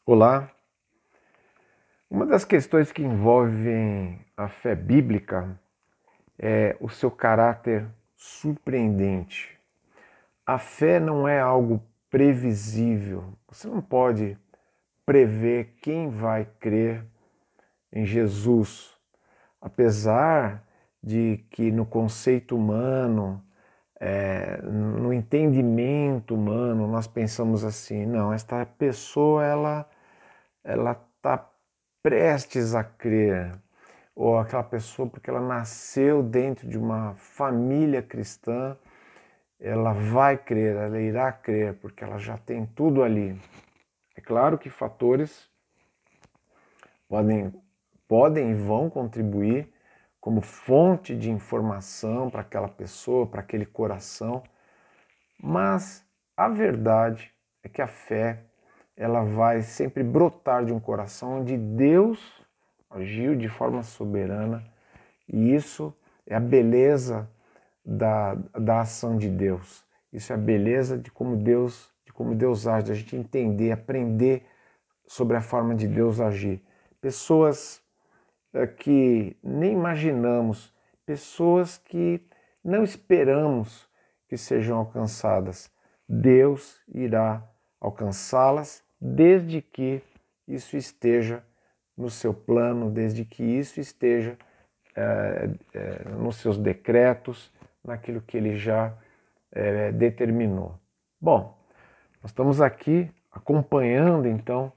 Olá! Uma das questões que envolvem a fé bíblica é o seu caráter surpreendente. A fé não é algo previsível. Você não pode prever quem vai crer em Jesus. Apesar de que no conceito humano, no entendimento humano, nós pensamos assim, não, esta pessoa ela está prestes a crer, ou aquela pessoa porque ela nasceu dentro de uma família cristã, ela vai crer, ela irá crer, porque ela já tem tudo ali. É claro que fatores podem, podem e vão contribuir como fonte de informação para aquela pessoa, para aquele coração, mas a verdade é que a fé ela vai sempre brotar de um coração onde Deus agiu de forma soberana, e isso é a beleza da ação de Deus. Isso é a beleza de como Deus age, de a gente entender, aprender sobre a forma de Deus agir. Pessoas que nem imaginamos, pessoas que não esperamos que sejam alcançadas. Deus irá alcançá-las desde que isso esteja no seu plano, desde que isso esteja nos seus decretos, naquilo que ele já determinou. Bom, nós estamos aqui acompanhando então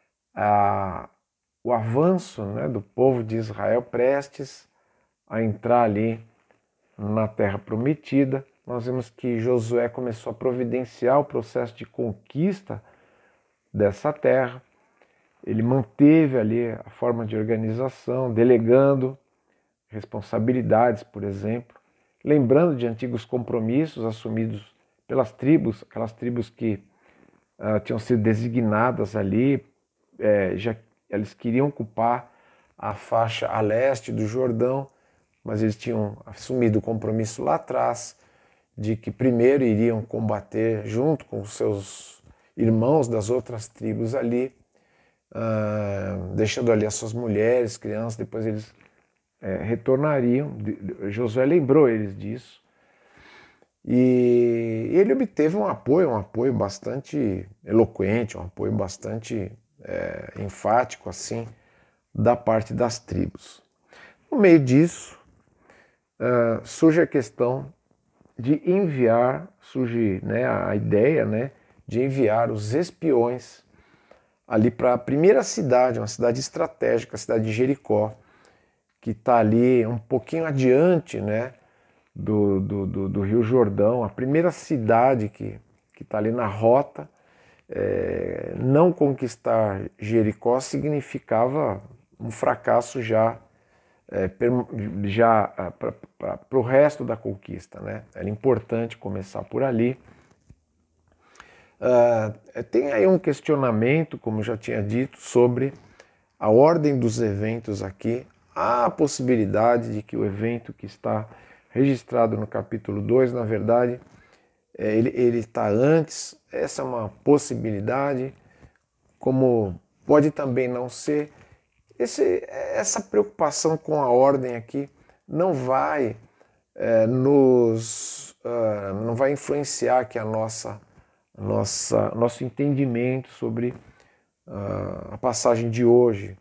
o avanço, né, do povo de Israel prestes a entrar ali na Terra Prometida. Nós vemos que Josué começou a providenciar o processo de conquista dessa terra. Ele manteve ali a forma de organização, delegando responsabilidades, por exemplo, lembrando de antigos compromissos assumidos pelas tribos, aquelas tribos que tinham sido designadas ali, já eles queriam ocupar a faixa a leste do Jordão, mas eles tinham assumido o compromisso lá atrás de que primeiro iriam combater junto com os seus irmãos das outras tribos ali, deixando ali as suas mulheres, crianças, depois eles retornariam. Josué lembrou eles disso. E ele obteve um apoio bastante eloquente, um apoio bastante enfático, assim, da parte das tribos. No meio disso, surge a questão de enviar, surge, né, a ideia, né, de enviar os espiões ali para a primeira cidade, uma cidade estratégica, a cidade de Jericó, que está ali um pouquinho adiante, né, do Rio Jordão, a primeira cidade que está ali na rota. Não conquistar Jericó significava um fracasso já para o resto da conquista, né? Era importante começar por ali. Tem aí um questionamento, como já tinha dito, sobre a ordem dos eventos aqui. Há a possibilidade de que o evento que está registrado no capítulo 2, na verdade, ele está antes. Essa é uma possibilidade, como pode também não ser. Essa preocupação com a ordem aqui não vai não vai influenciar aqui nosso entendimento sobre a passagem de hoje,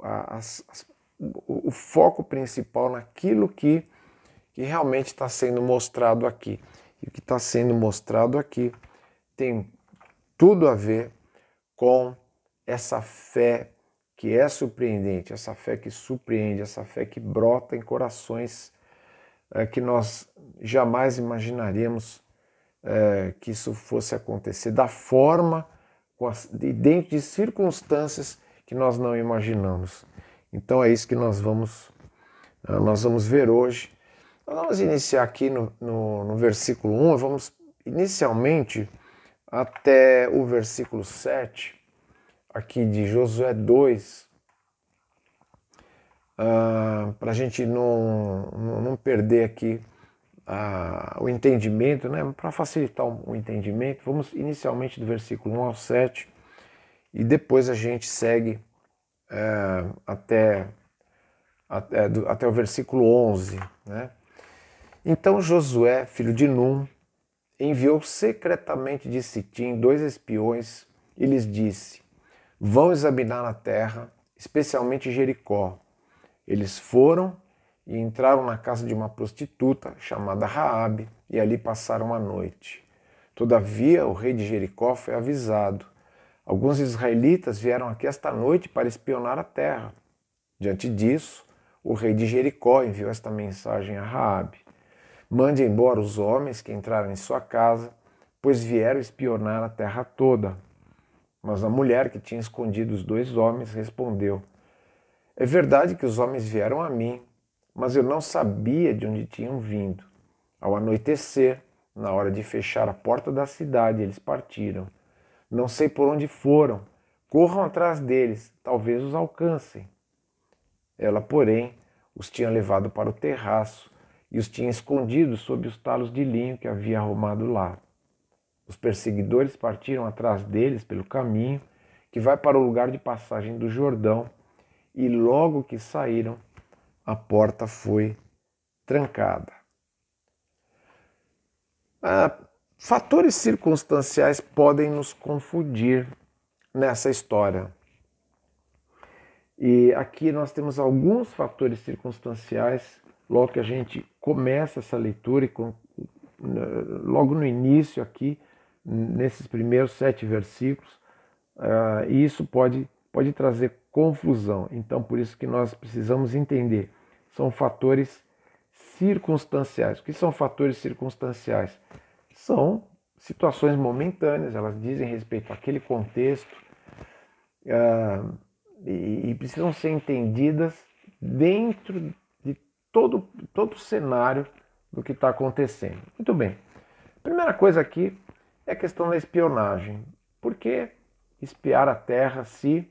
o foco principal naquilo que realmente está sendo mostrado aqui. E o que está sendo mostrado aqui tem tudo a ver com essa fé que é surpreendente, essa fé que surpreende, essa fé que brota em corações que nós jamais imaginaríamos que isso fosse acontecer, da forma, dentro de circunstâncias que nós não imaginamos. Então é isso que nós vamos ver hoje. Nós vamos iniciar aqui no versículo 1, vamos inicialmente até o versículo 7, aqui de Josué 2, para a gente não perder aqui o entendimento, né? Para facilitar o entendimento, vamos inicialmente do versículo 1 ao 7, e depois a gente segue até o versículo 11, né? Então Josué, filho de Num, enviou secretamente de Sitim 2 espiões e lhes disse: vão examinar a terra, especialmente Jericó. Eles foram e entraram na casa de uma prostituta chamada Raabe e ali passaram a noite. Todavia o rei de Jericó foi avisado: alguns israelitas vieram aqui esta noite para espionar a terra. Diante disso, o rei de Jericó enviou esta mensagem a Raabe: mande embora os homens que entraram em sua casa, pois vieram espionar a terra toda. Mas a mulher que tinha escondido os 2 homens respondeu: é verdade que os homens vieram a mim, mas eu não sabia de onde tinham vindo. Ao anoitecer, na hora de fechar a porta da cidade, eles partiram. Não sei por onde foram. Corram atrás deles, talvez os alcancem. Ela, porém, os tinha levado para o terraço e os tinha escondido sob os talos de linho que havia arrumado lá. Os perseguidores partiram atrás deles pelo caminho que vai para o lugar de passagem do Jordão, e logo que saíram, a porta foi trancada. Fatores circunstanciais podem nos confundir nessa história. E aqui nós temos alguns fatores circunstanciais, logo que a gente começa essa leitura, e logo no início aqui, nesses primeiros 7 versículos, e isso pode trazer confusão. Então, por isso que nós precisamos entender. São fatores circunstanciais. O que são fatores circunstanciais? São situações momentâneas, elas dizem respeito àquele contexto e precisam ser entendidas dentro de todo o cenário do que está acontecendo. Muito bem. A primeira coisa aqui é a questão da espionagem. Por que espiar a terra se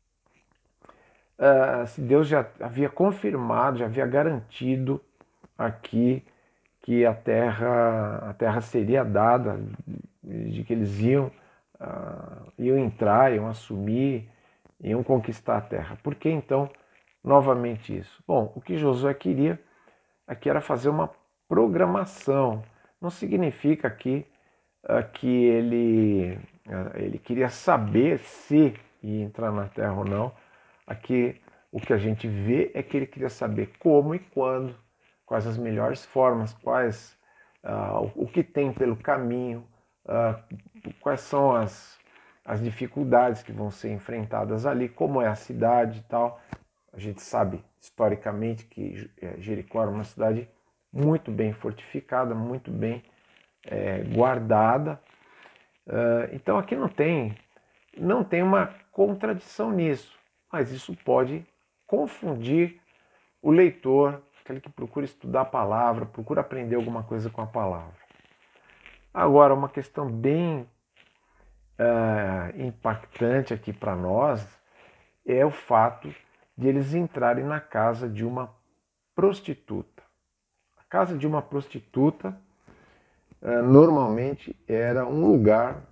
Deus já havia confirmado, já havia garantido aqui que a terra seria dada, de que eles iam entrar, iam assumir, iam conquistar a terra. Por que então, novamente isso? Bom, o que Josué queria aqui era fazer uma programação. Não significa aqui que ele queria saber se ia entrar na terra ou não. Aqui o que a gente vê é que ele queria saber como e quando, quais as melhores formas, o que tem pelo caminho, quais são as dificuldades que vão ser enfrentadas ali, como é a cidade e tal. A gente sabe historicamente que Jericó era uma cidade muito bem fortificada, muito bem guardada. Então aqui não tem uma contradição nisso, mas isso pode confundir o leitor, aquele que procura estudar a palavra, procura aprender alguma coisa com a palavra. Agora, uma questão bem impactante aqui para nós é o fato de eles entrarem na casa de uma prostituta. A casa de uma prostituta normalmente era um lugar,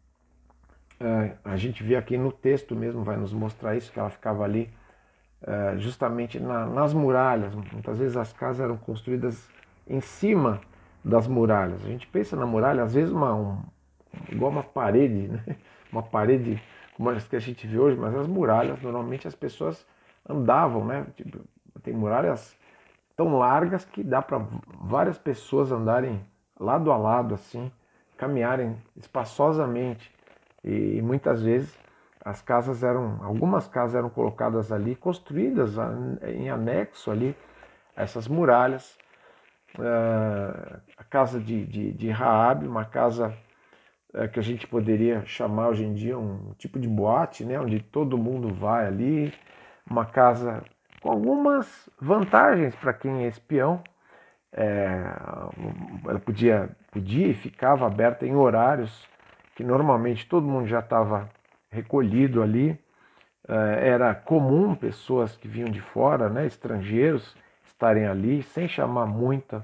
a gente vê aqui no texto mesmo, vai nos mostrar isso, que ela ficava ali justamente nas muralhas. Muitas vezes as casas eram construídas em cima das muralhas. A gente pensa na muralha, às vezes igual uma parede, né? Uma parede como as que a gente vê hoje, mas as muralhas, normalmente as pessoas andavam, né? Tipo, tem muralhas tão largas que dá para várias pessoas andarem lado a lado, assim, caminharem espaçosamente. E muitas vezes algumas casas eram colocadas ali, construídas em anexo ali a essas muralhas. A casa de Raabe, uma casa que a gente poderia chamar hoje em dia um tipo de boate, né, onde todo mundo vai ali, uma casa com algumas vantagens para quem é espião. Ela podia e ficava aberta em horários que normalmente todo mundo já estava recolhido ali. Era comum pessoas que vinham de fora, né, estrangeiros, estarem ali sem chamar muita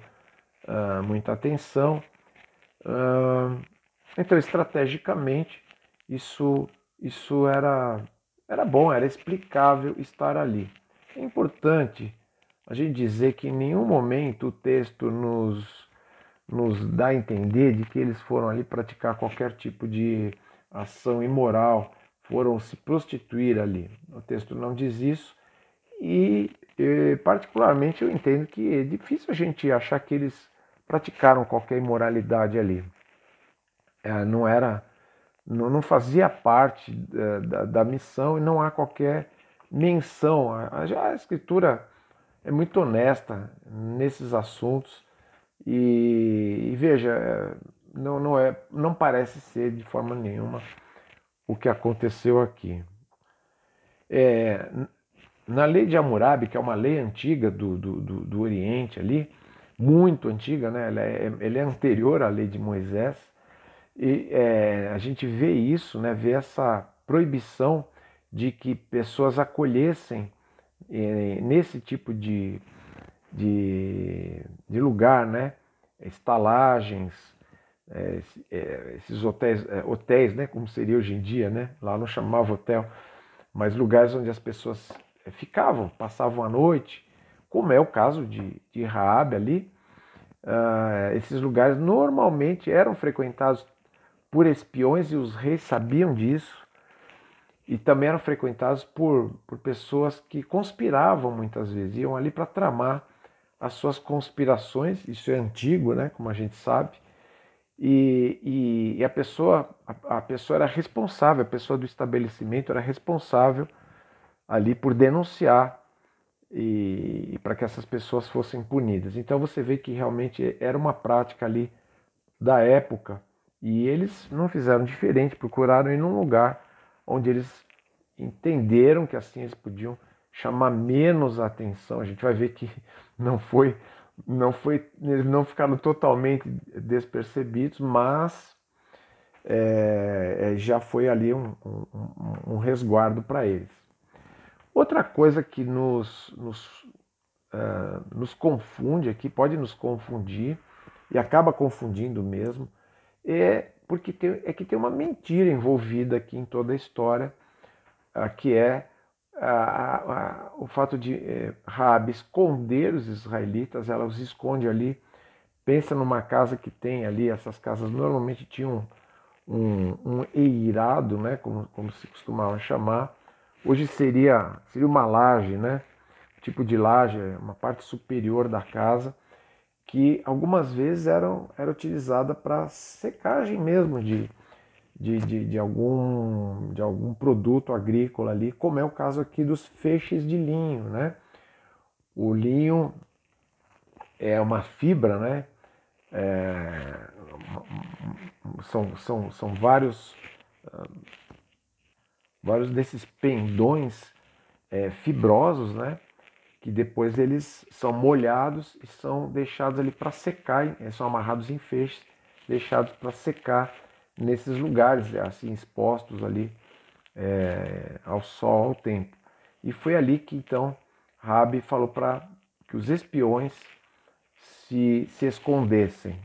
atenção. Então, estrategicamente, isso isso era bom, era explicável estar ali. É importante a gente dizer que em nenhum momento o texto nos dá a entender de que eles foram ali praticar qualquer tipo de ação imoral, foram se prostituir ali. O texto não diz isso e particularmente eu entendo que é difícil a gente achar que eles praticaram qualquer imoralidade ali. Não era, não fazia parte da missão e não há qualquer menção. A escritura é muito honesta nesses assuntos e veja, não parece ser de forma nenhuma o que aconteceu aqui. É, na lei de Hammurabi, que é uma lei antiga do Oriente ali, muito antiga, né? Ela é anterior à lei de Moisés, e a gente vê isso, né? Vê essa proibição de que pessoas acolhessem nesse tipo de lugar, né? Estalagens, esses hotéis, né? Como seria hoje em dia, né? Lá não chamava hotel, mas lugares onde as pessoas ficavam, passavam a noite, como é o caso de Raabe ali. Esses lugares normalmente eram frequentados por espiões e os reis sabiam disso, e também eram frequentados por pessoas que conspiravam muitas vezes, iam ali para tramar as suas conspirações. Isso é antigo, né, como a gente sabe, e a pessoa era responsável, a pessoa do estabelecimento era responsável ali por denunciar e para que essas pessoas fossem punidas. Então você vê que realmente era uma prática ali da época e eles não fizeram diferente, procuraram ir num lugar onde eles entenderam que assim eles podiam chamar menos a atenção. A gente vai ver que não foi, eles não ficaram totalmente despercebidos, mas já foi ali um resguardo para eles. Outra coisa que nos confunde aqui, pode nos confundir, e acaba confundindo mesmo, é que tem uma mentira envolvida aqui em toda a história, que é o fato de Raabe esconder os israelitas. Ela os esconde ali. Pensa numa casa que tem ali, essas casas normalmente tinham um eirado, né, como se costumava chamar. Hoje seria uma laje, né, tipo de laje, uma parte superior da casa, que algumas vezes era utilizada para secagem mesmo de algum produto agrícola ali, como é o caso aqui dos feixes de linho, né? O linho é uma fibra, né? É, são vários desses pendões fibrosos, né? Que depois eles são molhados e são deixados ali para secar, são amarrados em feixes, deixados para secar nesses lugares, assim, expostos ali ao sol, ao tempo. E foi ali que então Rabi falou para que os espiões se escondessem.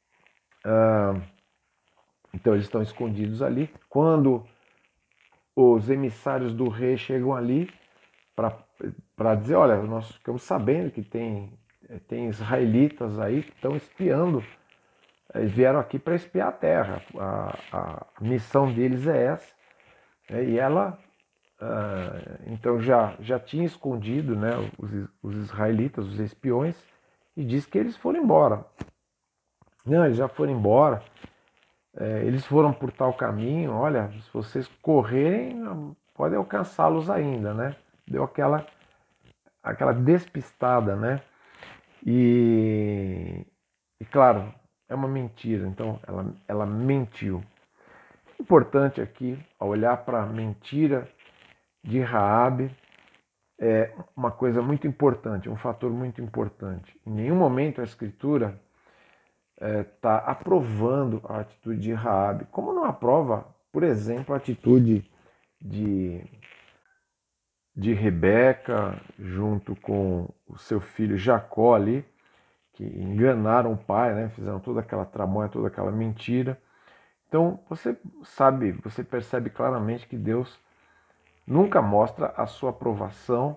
Então eles estão escondidos ali. Quando os emissários do rei chegam ali para dizer, olha, nós ficamos sabendo que tem israelitas aí que estão espiando. Eles vieram aqui para espiar a terra. A missão deles é essa. E ela então já tinha escondido, né, os israelitas, os espiões, e disse que eles foram embora. Não, eles já foram embora. Eles foram por tal caminho. Olha, se vocês correrem, podem alcançá-los ainda, né? Deu aquela despistada, né? E claro, é uma mentira. Então ela mentiu. Importante aqui, ao olhar para a mentira de Raabe, é uma coisa muito importante, um fator muito importante. Em nenhum momento a Escritura está aprovando a atitude de Raabe, como não aprova, por exemplo, a atitude de, de Rebeca junto com o seu filho Jacó ali, que enganaram o pai, né? Fizeram toda aquela tramóia, toda aquela mentira, Então você sabe, você percebe claramente que Deus nunca mostra a sua aprovação,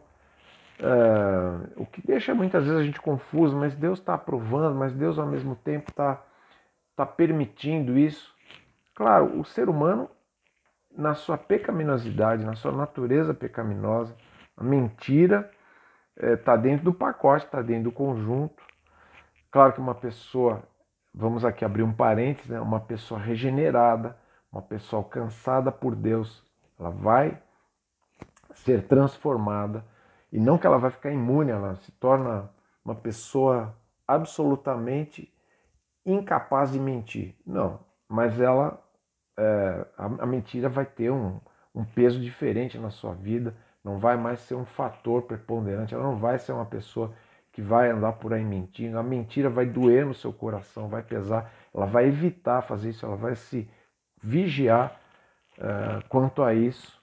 o que deixa muitas vezes a gente confuso, mas Deus está aprovando, mas Deus ao mesmo tempo está permitindo isso. Claro, o ser humano, na sua pecaminosidade, na sua natureza pecaminosa, a mentira está dentro do pacote, está dentro do conjunto. Claro que uma pessoa, vamos aqui abrir um parênteses, né? Uma pessoa regenerada, uma pessoa alcançada por Deus, ela vai ser transformada, e não que ela vai ficar imune, ela se torna uma pessoa absolutamente incapaz de mentir. Não, mas ela, a mentira vai ter um peso diferente na sua vida, não vai mais ser um fator preponderante, ela não vai ser uma pessoa que vai andar por aí mentindo, a mentira vai doer no seu coração, vai pesar, ela vai evitar fazer isso, ela vai se vigiar quanto a isso,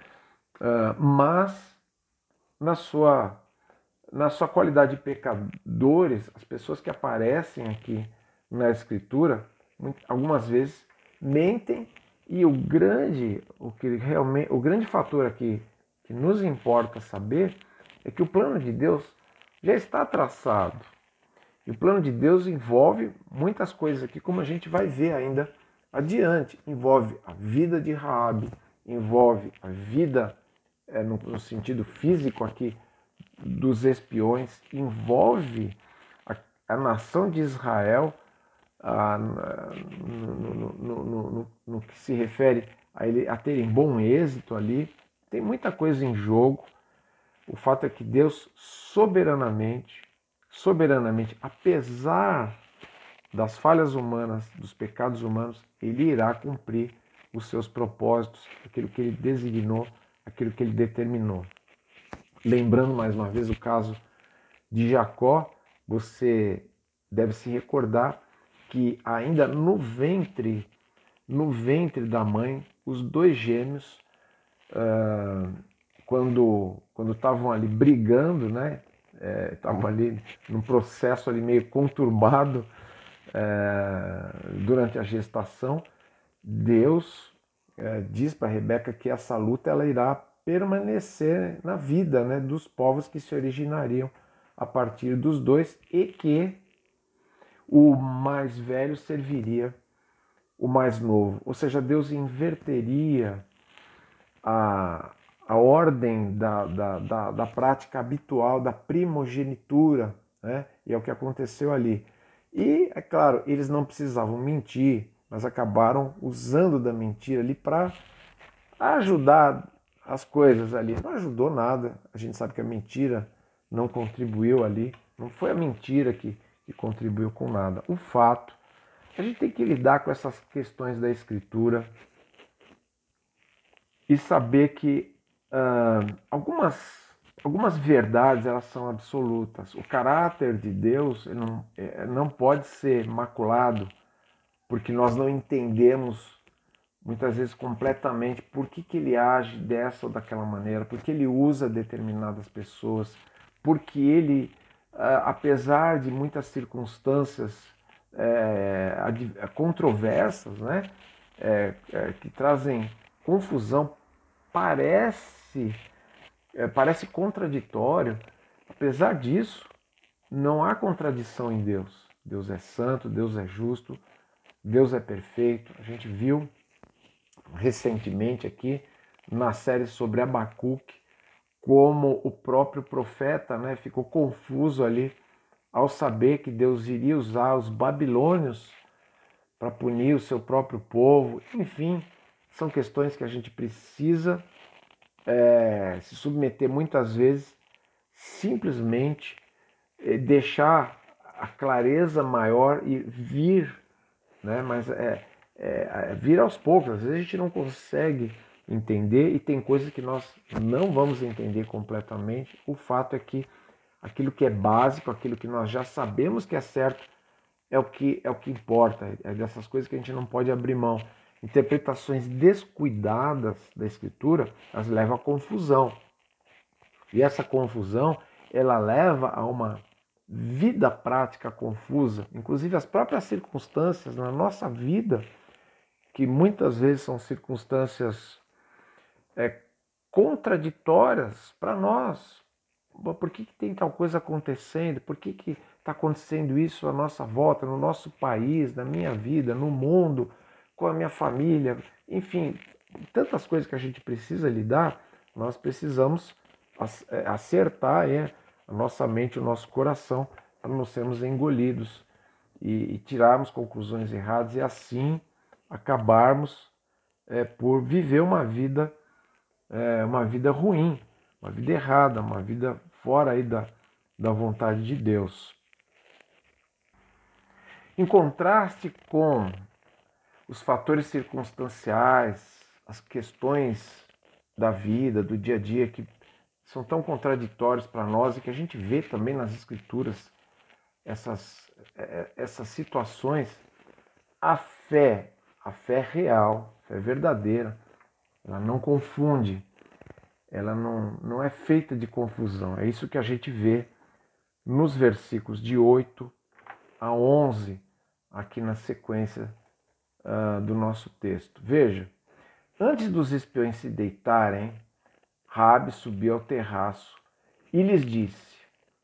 mas na sua, na sua qualidade de pecadores, as pessoas que aparecem aqui na Escritura, algumas vezes mentem, e o grande fator aqui que nos importa saber é que o plano de Deus já está traçado. E o plano de Deus envolve muitas coisas aqui, como a gente vai ver ainda adiante. Envolve a vida de Raabe, envolve a vida no sentido físico aqui dos espiões, envolve a nação de Israel no que se refere a terem bom êxito ali. Tem muita coisa em jogo. O fato é que Deus soberanamente, apesar das falhas humanas, dos pecados humanos, ele irá cumprir os seus propósitos, aquilo que ele designou, aquilo que ele determinou. Lembrando mais uma vez o caso de Jacó, você deve se recordar que ainda no ventre da mãe, os dois gêmeos, quando estavam ali brigando, né? Estavam ali num processo ali meio conturbado durante a gestação. Deus diz para Rebeca que essa luta ela irá permanecer na vida, né, dos povos que se originariam a partir dos dois, e que o mais velho serviria o mais novo. Ou seja, Deus inverteria a, a ordem da prática habitual da primogenitura, né? E é o que aconteceu ali. E, é claro, eles não precisavam mentir, mas acabaram usando da mentira ali para ajudar as coisas ali. Não ajudou nada, a gente sabe que a mentira não contribuiu ali, não foi a mentira que contribuiu com nada. O fato, a gente tem que lidar com essas questões da escritura e saber que algumas verdades elas são absolutas. O caráter de Deus não pode ser maculado porque nós não entendemos muitas vezes completamente por que ele age dessa ou daquela maneira, por que ele usa determinadas pessoas, porque ele, apesar de muitas circunstâncias controversas, né, que trazem confusão, parece contraditório, apesar disso, não há contradição em Deus. Deus é santo, Deus é justo, Deus é perfeito. A gente viu recentemente aqui na série sobre Abacuque como o próprio profeta, né, ficou confuso ali ao saber que Deus iria usar os babilônios para punir o seu próprio povo. Enfim, são questões que a gente precisa se submeter muitas vezes, simplesmente deixar a clareza maior e vir, né? Mas vir aos poucos. Às vezes a gente não consegue entender e tem coisas que nós não vamos entender completamente. O fato é que aquilo que é básico, aquilo que nós já sabemos que é certo, é o que importa. É dessas coisas que a gente não pode abrir mão. Interpretações descuidadas da Escritura, elas levam à confusão. E essa confusão, ela leva a uma vida prática confusa. Inclusive as próprias circunstâncias na nossa vida que muitas vezes são circunstâncias contraditórias para nós. Por que tem tal coisa acontecendo? Por que está acontecendo isso à nossa volta, no nosso país, na minha vida, no mundo, com a minha família? Enfim, tantas coisas que a gente precisa lidar, nós precisamos acertar a nossa mente, o nosso coração, para não sermos engolidos e tirarmos conclusões erradas e assim acabarmos por viver uma vida ruim, uma vida errada, uma vida fora aí da vontade de Deus. Em contraste com os fatores circunstanciais, as questões da vida, do dia a dia, que são tão contraditórios para nós e que a gente vê também nas Escrituras, essas situações, a fé real, a fé verdadeira, ela não confunde, ela não é feita de confusão. É isso que a gente vê nos versículos de 8 a 11, aqui na sequência do nosso texto. Veja, antes dos espiões se deitarem, Raabe subiu ao terraço e lhes disse: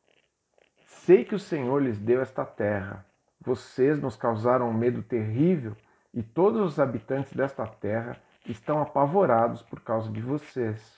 sei que o Senhor lhes deu esta terra. Vocês nos causaram um medo terrível e todos os habitantes desta terra estão apavorados por causa de vocês.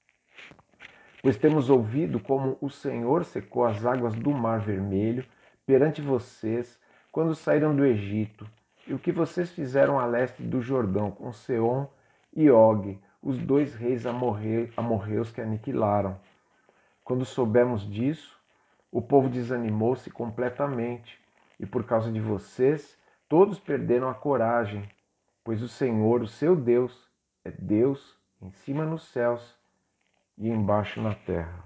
Pois temos ouvido como o Senhor secou as águas do Mar Vermelho perante vocês quando saíram do Egito, e o que vocês fizeram a leste do Jordão com Seom e Og, os dois reis amorreus que aniquilaram. Quando soubemos disso, o povo desanimou-se completamente, e por causa de vocês, todos perderam a coragem, pois o Senhor, o seu Deus, é Deus em cima nos céus e embaixo na terra.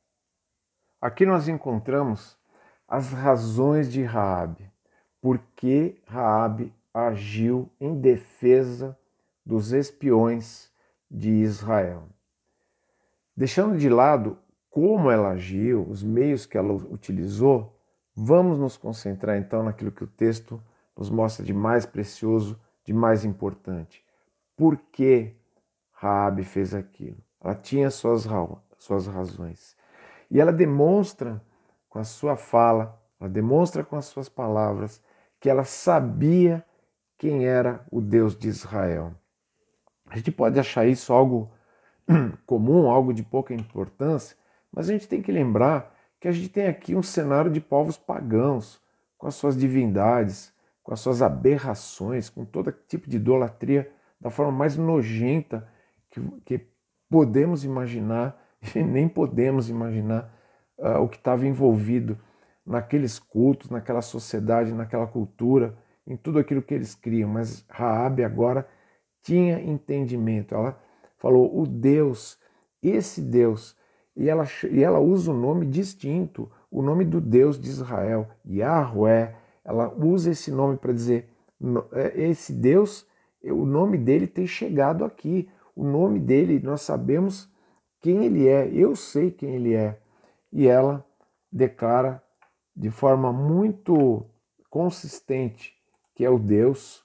Aqui nós encontramos as razões de Raabe, por que Raabe agiu em defesa dos espiões de Israel. Deixando de lado como ela agiu, os meios que ela utilizou, vamos nos concentrar então naquilo que o texto nos mostra de mais precioso, de mais importante. Por que Raabe fez aquilo? Ela tinha suas razões. E ela demonstra com a sua fala, ela demonstra com as suas palavras que ela sabia quem era o Deus de Israel. A gente pode achar isso algo comum, algo de pouca importância, mas a gente tem que lembrar que a gente tem aqui um cenário de povos pagãos, com as suas divindades, com as suas aberrações, com todo tipo de idolatria, da forma mais nojenta que podemos imaginar, e nem podemos imaginar o que estava envolvido naqueles cultos, naquela sociedade, naquela cultura, em tudo aquilo que eles criam. Mas Raabe agora tinha entendimento. Ela falou, o Deus, esse Deus, e ela usa um nome distinto, o nome do Deus de Israel, Yahweh. Ela usa esse nome para dizer, esse Deus, o nome dele tem chegado aqui, o nome dele, nós sabemos quem ele é, eu sei quem ele é. E ela declara de forma muito consistente que é o Deus.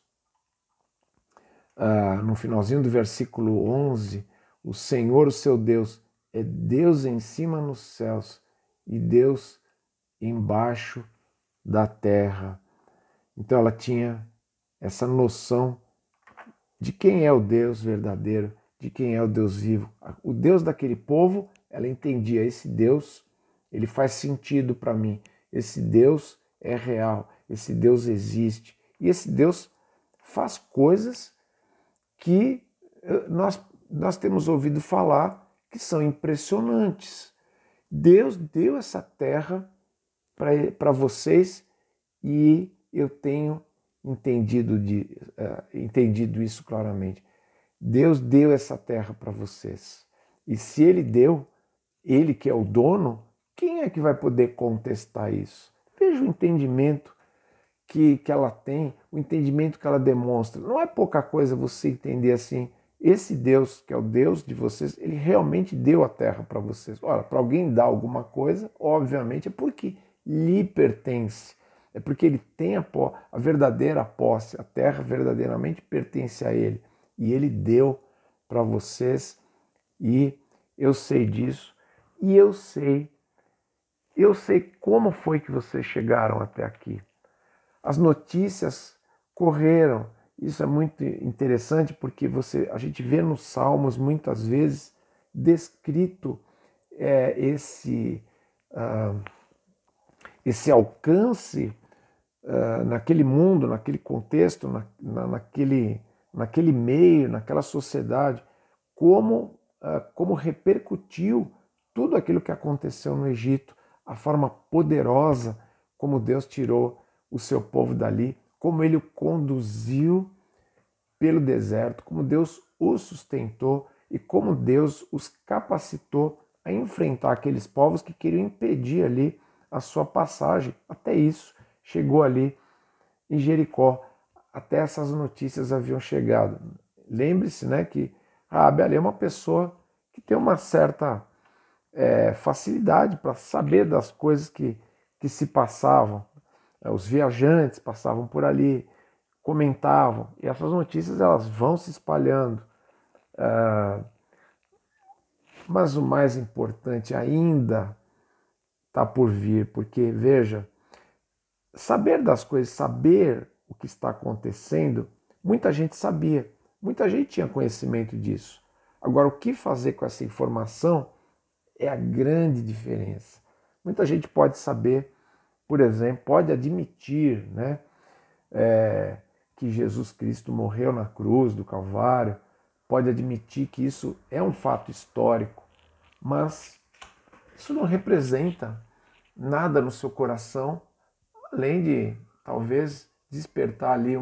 No finalzinho do versículo 11, o Senhor, o seu Deus, é Deus em cima nos céus e Deus embaixo da terra. Então ela tinha essa noção de quem é o Deus verdadeiro, de quem é o Deus vivo. O Deus daquele povo, ela entendia, esse Deus, ele faz sentido para mim. Esse Deus é real, esse Deus existe. E esse Deus faz coisas que nós temos ouvido falar que são impressionantes. Deus deu essa terra para vocês e eu tenho entendido isso claramente. Deus deu essa terra para vocês. E se Ele deu, Ele que é o dono, quem é que vai poder contestar isso? Veja o entendimento que ela tem, o entendimento que ela demonstra. Não é pouca coisa você entender assim, esse Deus, que é o Deus de vocês, ele realmente deu a terra para vocês. Ora, para alguém dar alguma coisa, obviamente é porque lhe pertence. é porque ele tem a verdadeira posse, a terra verdadeiramente pertence a ele. E ele deu para vocês, e eu sei disso, e eu sei como foi que vocês chegaram até aqui. As notícias correram. Isso é muito interessante porque a gente vê nos Salmos muitas vezes descrito esse alcance naquele mundo, naquele contexto, naquele meio, naquela sociedade, como repercutiu tudo aquilo que aconteceu no Egito, a forma poderosa como Deus tirou o seu povo dali, como ele o conduziu pelo deserto, como Deus os sustentou e como Deus os capacitou a enfrentar aqueles povos que queriam impedir ali a sua passagem. Até isso chegou ali em Jericó. Até essas notícias haviam chegado. Lembre-se, né, que Raabe ali é uma pessoa que tem uma certa facilidade para saber das coisas que se passavam. Os viajantes passavam por ali, comentavam, e essas notícias elas vão se espalhando. Mas o mais importante ainda está por vir, porque, veja, saber das coisas, saber o que está acontecendo, muita gente sabia, muita gente tinha conhecimento disso. Agora, o que fazer com essa informação é a grande diferença. Muita gente pode saber, por exemplo, pode admitir, né, que Jesus Cristo morreu na cruz do Calvário, pode admitir que isso é um fato histórico, mas isso não representa nada no seu coração, além de talvez despertar ali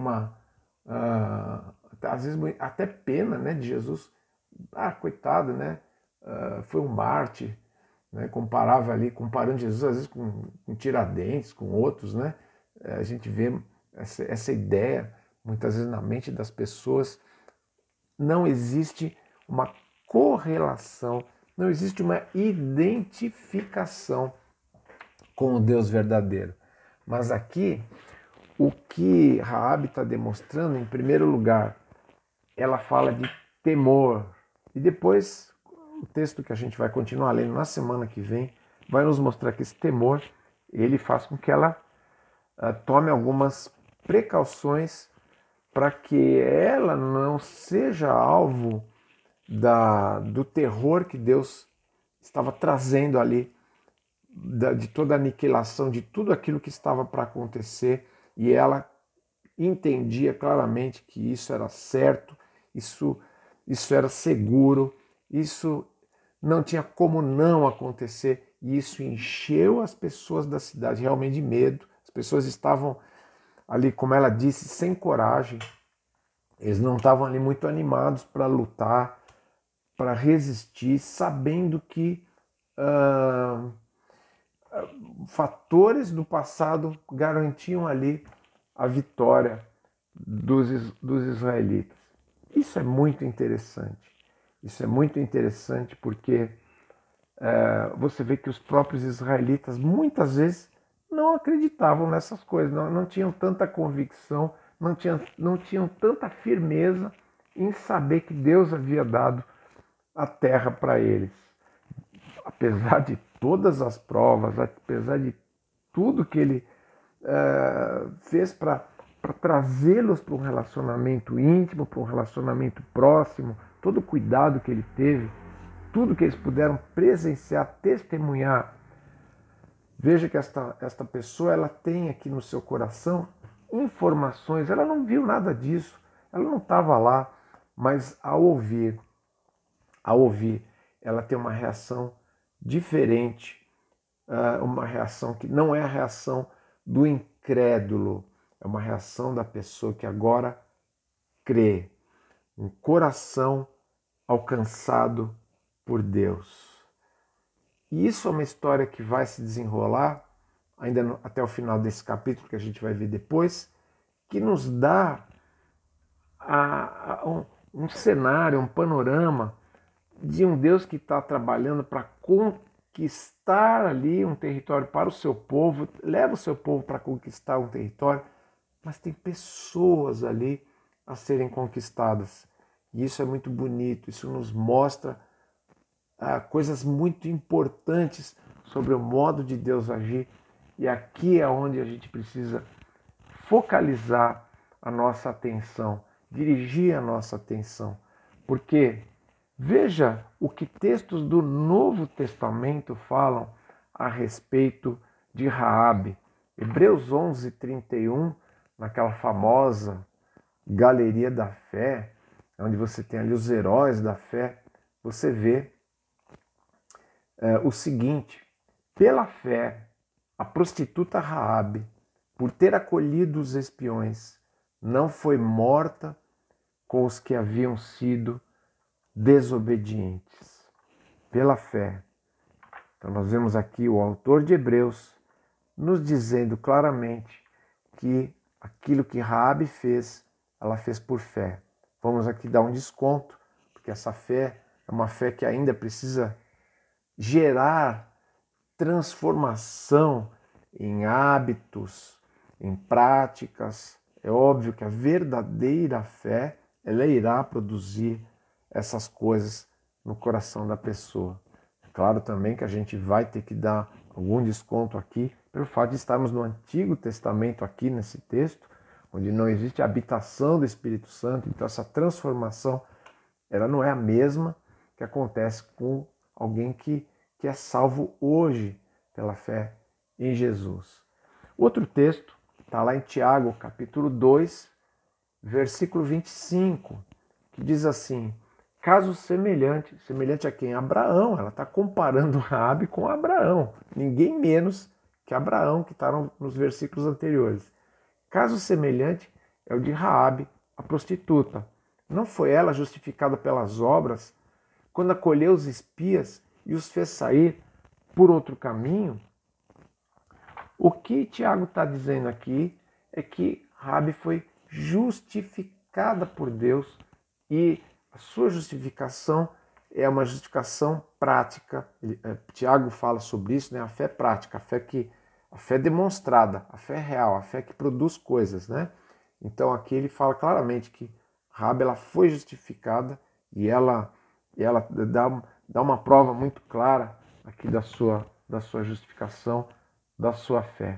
às vezes até pena, né, de Jesus. Coitado, né? Foi um mártir, né? Comparando Jesus às vezes com Tiradentes, com outros, né? A gente vê essa ideia muitas vezes na mente das pessoas. Não existe uma correlação, não existe uma identificação com o Deus verdadeiro. Mas aqui, o que Raabe está demonstrando, em primeiro lugar, ela fala de temor. E depois, o texto que a gente vai continuar lendo na semana que vem, vai nos mostrar que esse temor, ele faz com que ela tome algumas precauções para que ela não seja alvo do terror que Deus estava trazendo ali, de toda a aniquilação, de tudo aquilo que estava para acontecer, e ela entendia claramente que isso era certo, isso era seguro, isso não tinha como não acontecer, e isso encheu as pessoas da cidade realmente de medo. As pessoas estavam ali, como ela disse, sem coragem, eles não estavam ali muito animados para lutar, para resistir, sabendo que fatores do passado garantiam ali a vitória dos israelitas. Isso é muito interessante. Isso é muito interessante porque você vê que os próprios israelitas muitas vezes não acreditavam nessas coisas, não tinham tanta convicção, não tinham tanta firmeza em saber que Deus havia dado a terra para eles. Apesar de todas as provas, apesar de tudo que ele fez para trazê-los para um relacionamento íntimo, para um relacionamento próximo, todo o cuidado que ele teve, tudo que eles puderam presenciar, testemunhar. Veja que esta pessoa ela tem aqui no seu coração informações, ela não viu nada disso, ela não estava lá, mas ao ouvir, ela tem uma reação diferente, uma reação que não é a reação do incrédulo, é uma reação da pessoa que agora crê, um coração alcançado por Deus. E isso é uma história que vai se desenrolar ainda até o final desse capítulo, que a gente vai ver depois, que nos dá um cenário, um panorama de um Deus que está trabalhando para conquistar ali um território para o seu povo, leva o seu povo para conquistar um território, mas tem pessoas ali a serem conquistadas. E isso é muito bonito, isso nos mostra coisas muito importantes sobre o modo de Deus agir. E aqui é onde a gente precisa focalizar a nossa atenção, dirigir a nossa atenção. Porque veja o que textos do Novo Testamento falam a respeito de Raabe. Hebreus 11:31, naquela famosa galeria da fé, onde você tem ali os heróis da fé, você vê o seguinte: pela fé, a prostituta Raabe, por ter acolhido os espiões, não foi morta com os que haviam sido desobedientes. Pela fé. Então nós vemos aqui o autor de Hebreus nos dizendo claramente que aquilo que Raabe fez, ela fez por fé. Vamos aqui dar um desconto, porque essa fé é uma fé que ainda precisa gerar transformação em hábitos, em práticas. É óbvio que a verdadeira fé, ela irá produzir essas coisas no coração da pessoa. É claro também que a gente vai ter que dar algum desconto aqui pelo fato de estarmos no Antigo Testamento aqui nesse texto, onde não existe a habitação do Espírito Santo, então essa transformação ela não é a mesma que acontece com alguém que é salvo hoje pela fé em Jesus. Outro texto está lá em Tiago, capítulo 2, versículo 25, que diz assim: caso semelhante, semelhante a quem? Abraão. Ela está comparando Raabe com Abraão, ninguém menos que Abraão, que está nos versículos anteriores. Caso semelhante é o de Raabe, a prostituta. Não foi ela justificada pelas obras quando acolheu os espias e os fez sair por outro caminho? O que Tiago está dizendo aqui é que Raabe foi justificada por Deus e a sua justificação é uma justificação prática. Tiago fala sobre isso, né? A fé prática, a fé demonstrada, a fé real, a fé que produz coisas, né? Então aqui ele fala claramente que Raabe ela foi justificada e ela dá uma prova muito clara aqui da sua justificação, da sua fé.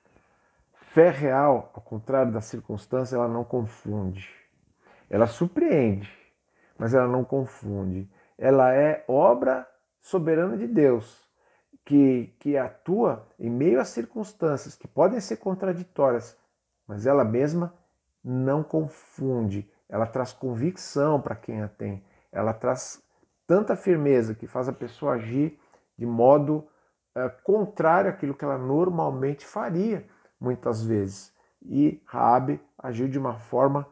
Fé real, ao contrário da circunstância, ela não confunde. Ela surpreende, mas ela não confunde. Ela é obra soberana de Deus, que atua em meio a circunstâncias que podem ser contraditórias, mas ela mesma não confunde. Ela traz convicção para quem a tem. Ela traz tanta firmeza que faz a pessoa agir de modo contrário àquilo que ela normalmente faria, muitas vezes. E Raabe agiu de uma forma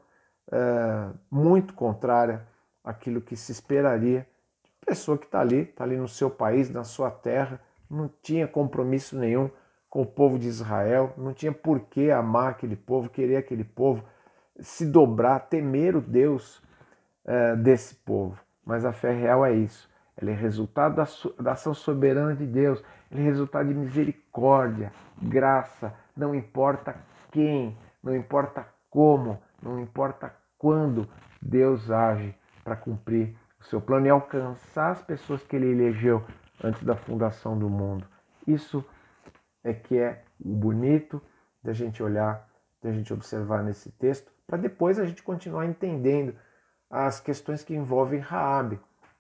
muito contrária àquilo que se esperaria de pessoa que está ali no seu país, na sua terra, não tinha compromisso nenhum com o povo de Israel, não tinha por que amar aquele povo, querer aquele povo, se dobrar, temer o Deus desse povo. Mas a fé real é isso. Ela é resultado da ação soberana de Deus. Ela é resultado de misericórdia, graça. Não importa quem, não importa como, não importa quando Deus age para cumprir o seu plano e alcançar as pessoas que ele elegeu antes da fundação do mundo. Isso é que é o bonito da gente olhar, da gente observar nesse texto, para depois a gente continuar entendendo as questões que envolvem Raabe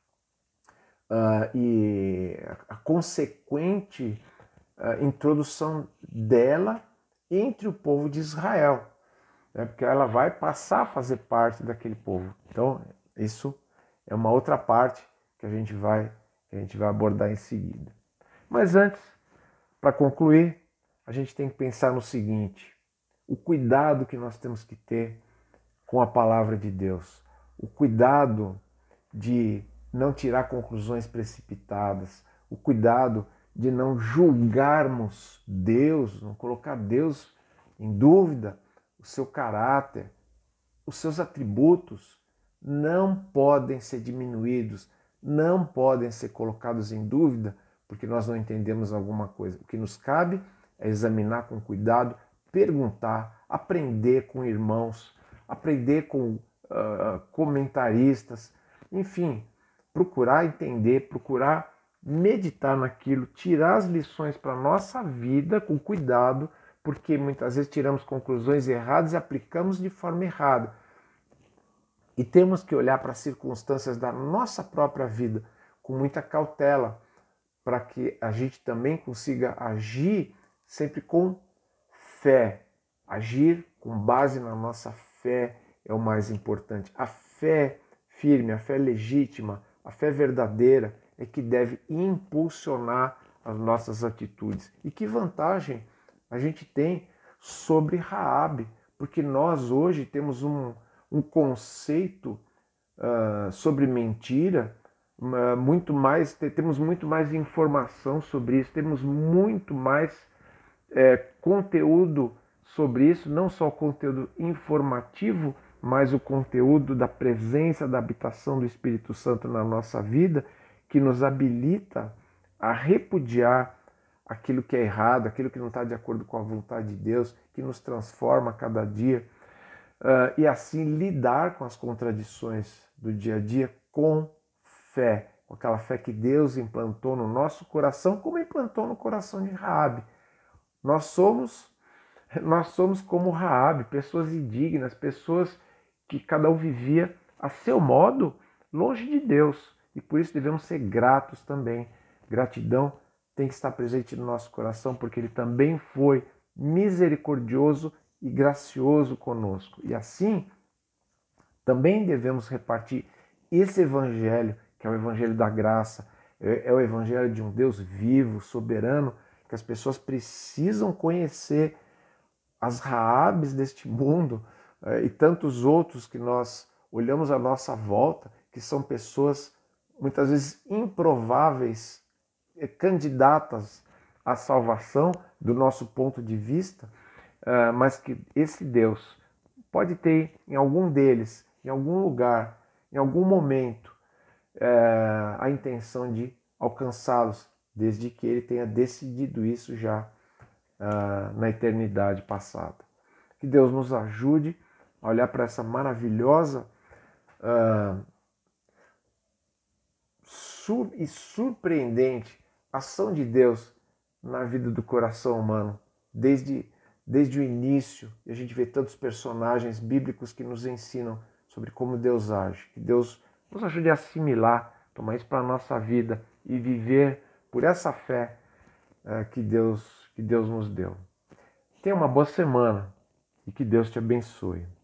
e a consequente introdução dela entre o povo de Israel, né? Porque ela vai passar a fazer parte daquele povo. Então isso é uma outra parte que a gente vai abordar em seguida. Mas antes, para concluir, a gente tem que pensar no seguinte: o cuidado que nós temos que ter com a palavra de Deus, o cuidado de não tirar conclusões precipitadas, o cuidado de não julgarmos Deus, não colocar Deus em dúvida, o seu caráter, os seus atributos não podem ser diminuídos, não podem ser colocados em dúvida porque nós não entendemos alguma coisa. O que nos cabe é examinar com cuidado, perguntar, aprender com irmãos, aprender com comentaristas, enfim, procurar entender, procurar meditar naquilo, tirar as lições para a nossa vida com cuidado, porque muitas vezes tiramos conclusões erradas e aplicamos de forma errada. E temos que olhar para as circunstâncias da nossa própria vida com muita cautela, para que a gente também consiga agir sempre com fé. Agir com base na nossa fé é o mais importante. A fé firme, a fé legítima, a fé verdadeira é que deve impulsionar as nossas atitudes. E que vantagem a gente tem sobre Raabe, porque nós hoje temos um conceito sobre mentira temos muito mais informação sobre isso, temos muito mais conteúdo sobre isso, não só o conteúdo informativo, mas o conteúdo da presença, da habitação do Espírito Santo na nossa vida, que nos habilita a repudiar aquilo que é errado, aquilo que não está de acordo com a vontade de Deus, que nos transforma a cada dia, e assim lidar com as contradições do dia a dia com fé, com aquela fé que Deus implantou no nosso coração, como implantou no coração de Raabe. Nós somos como Raabe, pessoas indignas, pessoas que cada um vivia a seu modo, longe de Deus. E por isso devemos ser gratos também. Gratidão tem que estar presente no nosso coração, porque Ele também foi misericordioso e gracioso conosco. E assim, também devemos repartir esse evangelho, que é o evangelho da graça, é o evangelho de um Deus vivo, soberano, que as pessoas precisam conhecer. As Raabes deste mundo e tantos outros que nós olhamos à nossa volta, que são pessoas muitas vezes improváveis, candidatas à salvação do nosso ponto de vista, mas que esse Deus pode ter em algum deles, em algum lugar, em algum momento, a intenção de alcançá-los, desde que ele tenha decidido isso já na eternidade passada. Que Deus nos ajude a olhar para essa maravilhosa e surpreendente ação de Deus na vida do coração humano, desde o início. E a gente vê tantos personagens bíblicos que nos ensinam sobre como Deus age. Que Deus nos ajude a assimilar, tomar isso para a nossa vida e viver por essa fé que Deus nos deu. Tenha uma boa semana e que Deus te abençoe.